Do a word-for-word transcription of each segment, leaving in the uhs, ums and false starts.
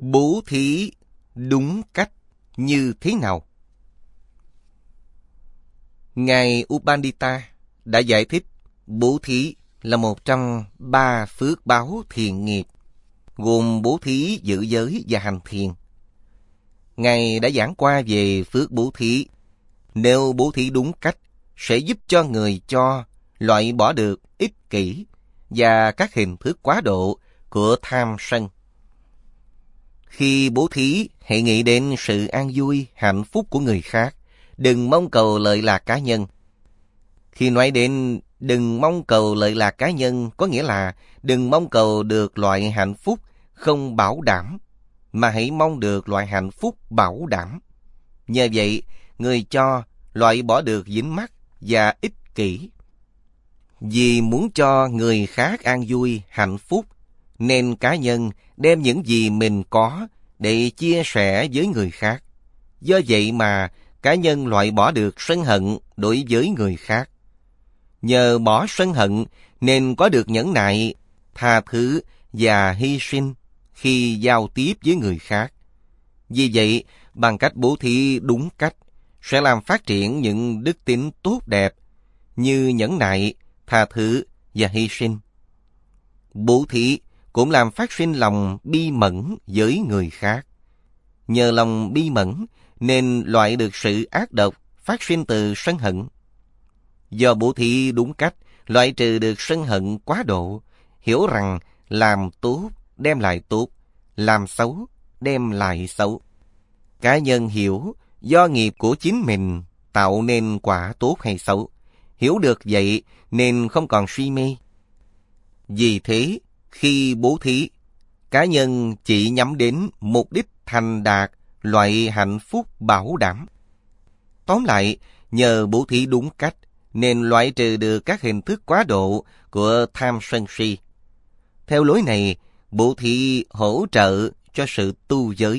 Bố thí đúng cách như thế nào? Ngài Upandita đã giải thích bố thí là một trong ba phước báo thiện nghiệp, gồm bố thí, giữ giới và hành thiền. Ngài đã giảng qua về phước bố thí. Nếu bố thí đúng cách, sẽ giúp cho người cho loại bỏ được ích kỷ và các hình thức quá độ của tham sân. Khi bố thí, hãy nghĩ đến sự an vui, hạnh phúc của người khác. Đừng mong cầu lợi lạc cá nhân. Khi nói đến đừng mong cầu lợi lạc cá nhân, có nghĩa là đừng mong cầu được loại hạnh phúc không bảo đảm, mà hãy mong được loại hạnh phúc bảo đảm. Nhờ vậy, người cho loại bỏ được dính mắc và ích kỷ. Vì muốn cho người khác an vui, hạnh phúc, nên cá nhân đem những gì mình có để chia sẻ với người khác. Do vậy mà cá nhân loại bỏ được sân hận đối với người khác. Nhờ bỏ sân hận nên có được nhẫn nại, tha thứ và hy sinh khi giao tiếp với người khác. Vì vậy, bằng cách bố thí đúng cách, sẽ làm phát triển những đức tính tốt đẹp như nhẫn nại, tha thứ và hy sinh. Bố thí cũng làm phát sinh lòng bi mẫn với người khác. Nhờ lòng bi mẫn nên loại được sự ác độc phát sinh từ sân hận. Do bố thí đúng cách, loại trừ được sân hận quá độ, hiểu rằng làm tốt đem lại tốt, làm xấu đem lại xấu. Cá nhân hiểu do nghiệp của chính mình tạo nên quả tốt hay xấu. Hiểu được vậy nên không còn si mê. Vì thế, khi bố thí, cá nhân chỉ nhắm đến mục đích thành đạt loại hạnh phúc bảo đảm. Tóm lại, nhờ bố thí đúng cách nên loại trừ được các hình thức quá độ của tham sân si. Theo lối này, bố thí hỗ trợ cho sự tu giới.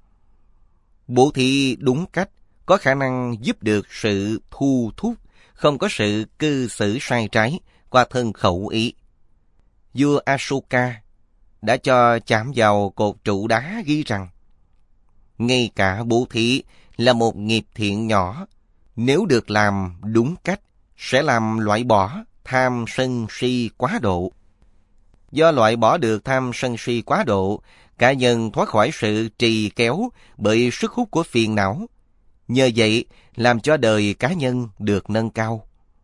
Bố thí đúng cách có khả năng giúp được sự thu thúc, không có sự cư xử sai trái qua thân khẩu ý. Vua Ashoka đã cho chạm vào cột trụ đá ghi rằng ngay cả bố thí là một nghiệp thiện nhỏ, nếu được làm đúng cách sẽ làm loại bỏ tham sân si quá độ. Do loại bỏ được tham sân si quá độ, cá nhân thoát khỏi sự trì kéo bởi sức hút của phiền não. Nhờ vậy, làm cho đời cá nhân được nâng cao.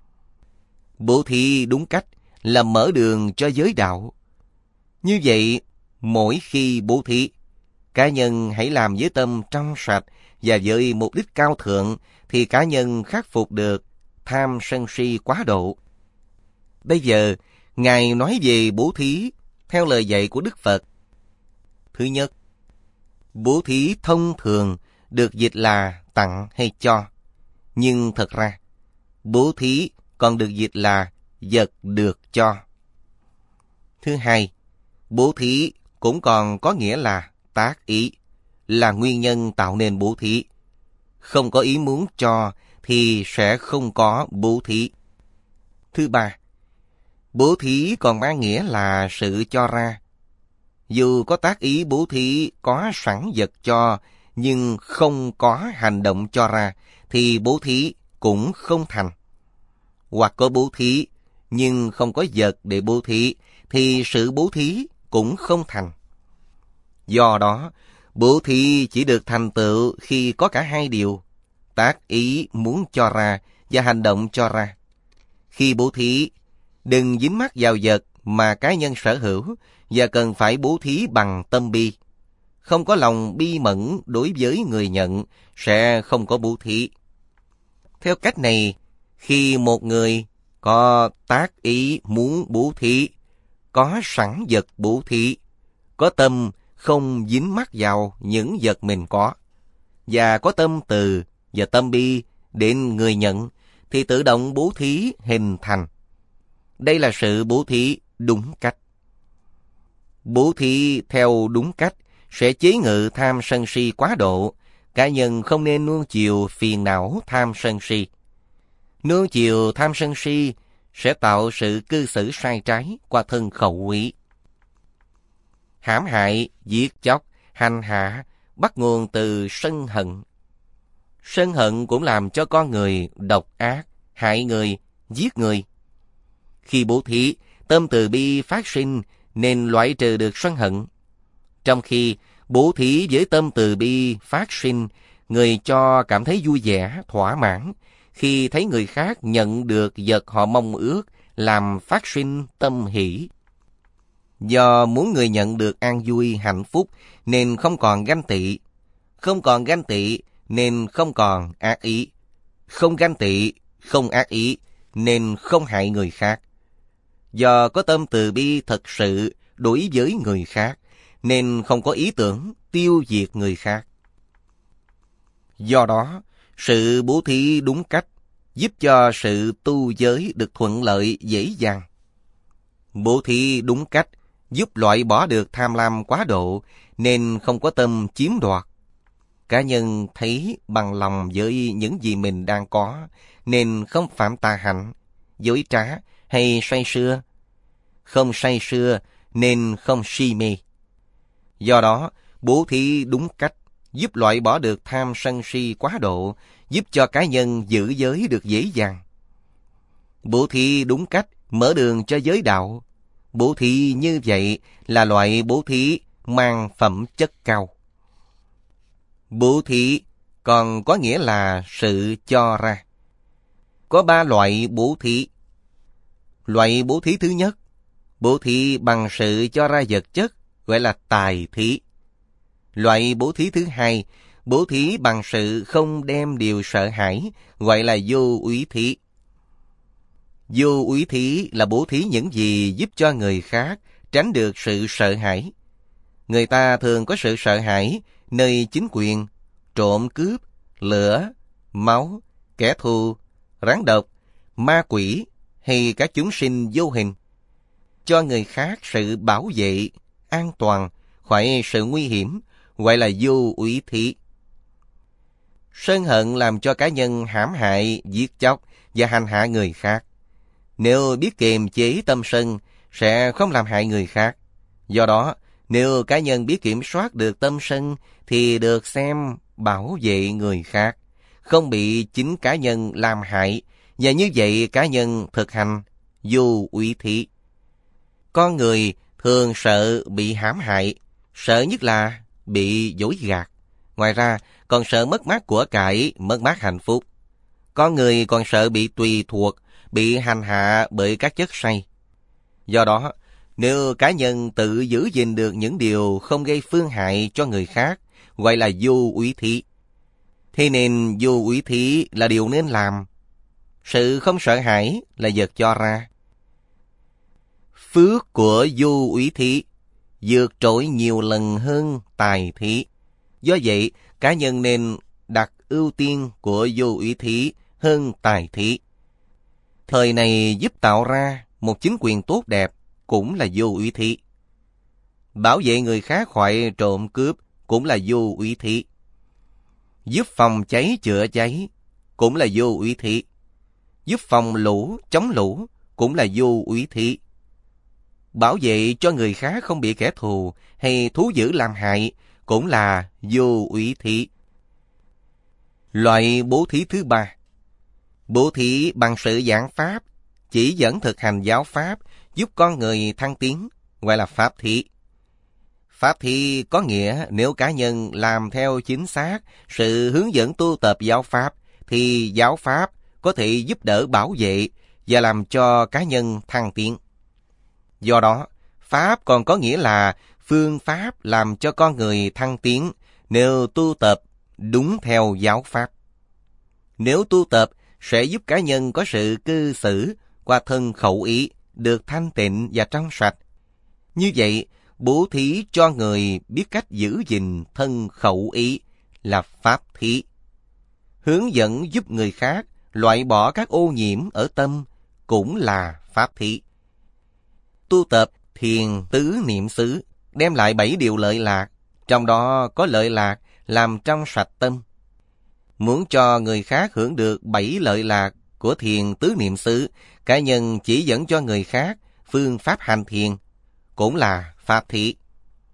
Bố thí đúng cách là mở đường cho giới đạo. Như vậy, mỗi khi bố thí, cá nhân hãy làm với tâm trong sạch và với mục đích cao thượng, thì cá nhân khắc phục được tham sân si quá độ. Bây giờ, Ngài nói về bố thí theo lời dạy của Đức Phật. Thứ nhất, bố thí thông thường được dịch là tặng hay cho. Nhưng thật ra, bố thí còn được dịch là vật được cho. Thứ hai, bố thí cũng còn có nghĩa là tác ý, là nguyên nhân tạo nên bố thí. Không có ý muốn cho thì sẽ không có bố thí. Thứ ba, bố thí còn mang nghĩa là sự cho ra. Dù có tác ý bố thí có sẵn vật cho, nhưng không có hành động cho ra, thì bố thí cũng không thành. Hoặc có bố thí, nhưng không có vật để bố thí, thì sự bố thí cũng không thành. Do đó, bố thí chỉ được thành tựu khi có cả hai điều, tác ý muốn cho ra và hành động cho ra. Khi bố thí, đừng dính mắc vào vật mà cá nhân sở hữu và cần phải bố thí bằng tâm bi. Không có lòng bi mẫn đối với người nhận sẽ không có bố thí. Theo cách này, khi một người có tác ý muốn bố thí, có sẵn vật bố thí, có tâm không dính mắc vào những vật mình có, và có tâm từ và tâm bi đến người nhận, thì tự động bố thí hình thành. Đây là sự bố thí đúng cách. Bố thí theo đúng cách sẽ chế ngự tham sân si quá độ. Cá nhân không nên nuông chiều phiền não tham sân si. Nuông chiều tham sân si sẽ tạo sự cư xử sai trái qua thân khẩu ý. Hãm hại, giết chóc Hành hạ bắt nguồn từ sân hận. Sân hận cũng làm cho con người độc ác, hại người, giết người. Khi bố thí, tâm từ bi phát sinh nên loại trừ được sân hận. Trong khi bố thí với tâm từ bi phát sinh, người cho cảm thấy vui vẻ, thỏa mãn khi thấy người khác nhận được vật họ mong ước, làm phát sinh tâm hỷ. Do muốn người nhận được an vui, hạnh phúc nên không còn ganh tị. Không còn ganh tị nên không còn ác ý. Không ganh tị, không ác ý nên không hại người khác. Do có tâm từ bi thật sự đối với người khác nên không có ý tưởng tiêu diệt người khác. Do đó, sự bố thí đúng cách giúp cho sự tu giới được thuận lợi dễ dàng. Bố thí đúng cách giúp loại bỏ được tham lam quá độ nên không có tâm chiếm đoạt. Cá nhân thấy bằng lòng với những gì mình đang có nên không phạm tà hạnh, dối trá hay say sưa. Không say sưa nên không si mê. Do đó, bố thí đúng cách giúp loại bỏ được tham sân si quá độ, giúp cho cá nhân giữ giới được dễ dàng. Bố thí đúng cách mở đường cho giới đạo. Bố thí như vậy là loại bố thí mang phẩm chất cao. Bố thí còn có nghĩa là sự cho ra. Có ba loại bố thí. Loại bố thí thứ nhất, bố thí bằng sự cho ra vật chất, gọi là tài thí. Loại bố thí thứ hai, bố thí bằng sự không đem điều sợ hãi, gọi là vô úy thí. Vô úy thí là bố thí những gì giúp cho người khác tránh được sự sợ hãi. Người ta thường có sự sợ hãi nơi chính quyền, trộm cướp, lửa, máu, kẻ thù, rắn độc, ma quỷ hay các chúng sinh vô hình. Cho người khác sự bảo vệ, an toàn khỏi sự nguy hiểm, gọi là vô úy thí. Sân hận làm cho cá nhân hãm hại, giết chóc và hành hạ người khác. Nếu biết kiềm chế tâm sân, sẽ không làm hại người khác. Do đó, nếu cá nhân biết kiểm soát được tâm sân, thì được xem bảo vệ người khác, không bị chính cá nhân làm hại, và như vậy cá nhân thực hành vô úy thí. Con người thường sợ bị hãm hại, sợ nhất là bị dối gạt. Ngoài ra, còn sợ mất mát của cải, mất mát hạnh phúc. Con người còn sợ bị tùy thuộc, bị hành hạ bởi các chất say. Do đó, nếu cá nhân tự giữ gìn được những điều không gây phương hại cho người khác, gọi là vô úy thí. Thế nên vô úy thí là điều nên làm. Sự không sợ hãi là vật cho ra. Phước của vô úy thí vượt trội nhiều lần hơn tài thí. Do vậy, cá nhân nên đặt ưu tiên của vô úy thí hơn tài thí. Thời này giúp tạo ra một chính quyền tốt đẹp cũng là vô úy thí. Bảo vệ người khác khỏi trộm cướp cũng là vô úy thí. Giúp phòng cháy chữa cháy cũng là vô úy thí. Giúp phòng lũ chống lũ cũng là vô úy thí. Bảo vệ cho người khác không bị kẻ thù hay thú dữ làm hại cũng là vô úy thí. Loại bố thí thứ ba, bố thí bằng sự giảng pháp, chỉ dẫn thực hành giáo pháp, giúp con người thăng tiến, gọi là pháp thí. Pháp thí có nghĩa nếu cá nhân làm theo chính xác sự hướng dẫn tu tập giáo pháp, thì giáo pháp có thể giúp đỡ bảo vệ và làm cho cá nhân thăng tiến. Do đó, pháp còn có nghĩa là phương pháp làm cho con người thăng tiến nếu tu tập đúng theo giáo pháp. Nếu tu tập sẽ giúp cá nhân có sự cư xử qua thân khẩu ý được thanh tịnh và trong sạch. Như vậy, bố thí cho người biết cách giữ gìn thân khẩu ý là pháp thí. Hướng dẫn giúp người khác loại bỏ các ô nhiễm ở tâm cũng là pháp thí. Tu tập thiền tứ niệm xứ đem lại bảy điều lợi lạc, trong đó có lợi lạc làm trong sạch tâm. Muốn cho người khác hưởng được bảy lợi lạc của thiền tứ niệm xứ, cá nhân chỉ dẫn cho người khác phương pháp hành thiền cũng là pháp thí.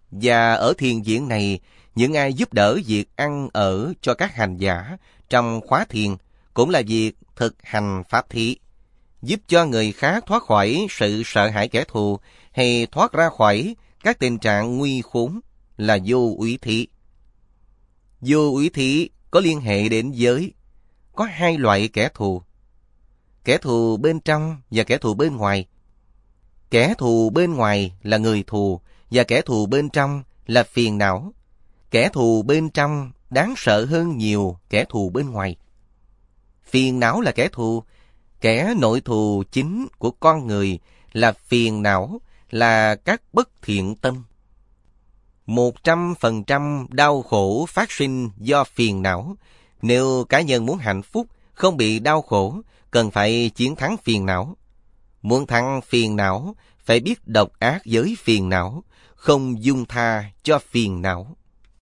Và ở thiền viện này, những ai giúp đỡ việc ăn ở cho các hành giả trong khóa thiền cũng là việc thực hành pháp thí, giúp cho người khác thoát khỏi sự sợ hãi kẻ thù hay thoát ra khỏi các tình trạng nguy khốn là vô úy thí. Vô úy thí có liên hệ đến giới. Có hai loại kẻ thù: kẻ thù bên trong và kẻ thù bên ngoài. Kẻ thù bên ngoài là người thù, và kẻ thù bên trong là phiền não. Kẻ thù bên trong đáng sợ hơn nhiều kẻ thù bên ngoài. Phiền não là kẻ thù. Kẻ nội thù chính của con người là phiền não, là các bất thiện tâm. Một trăm phần trăm đau khổ phát sinh do phiền não. Nếu cá nhân muốn hạnh phúc, không bị đau khổ, cần phải chiến thắng phiền não. Muốn thắng phiền não, phải biết độc ác với phiền não, không dung tha cho phiền não.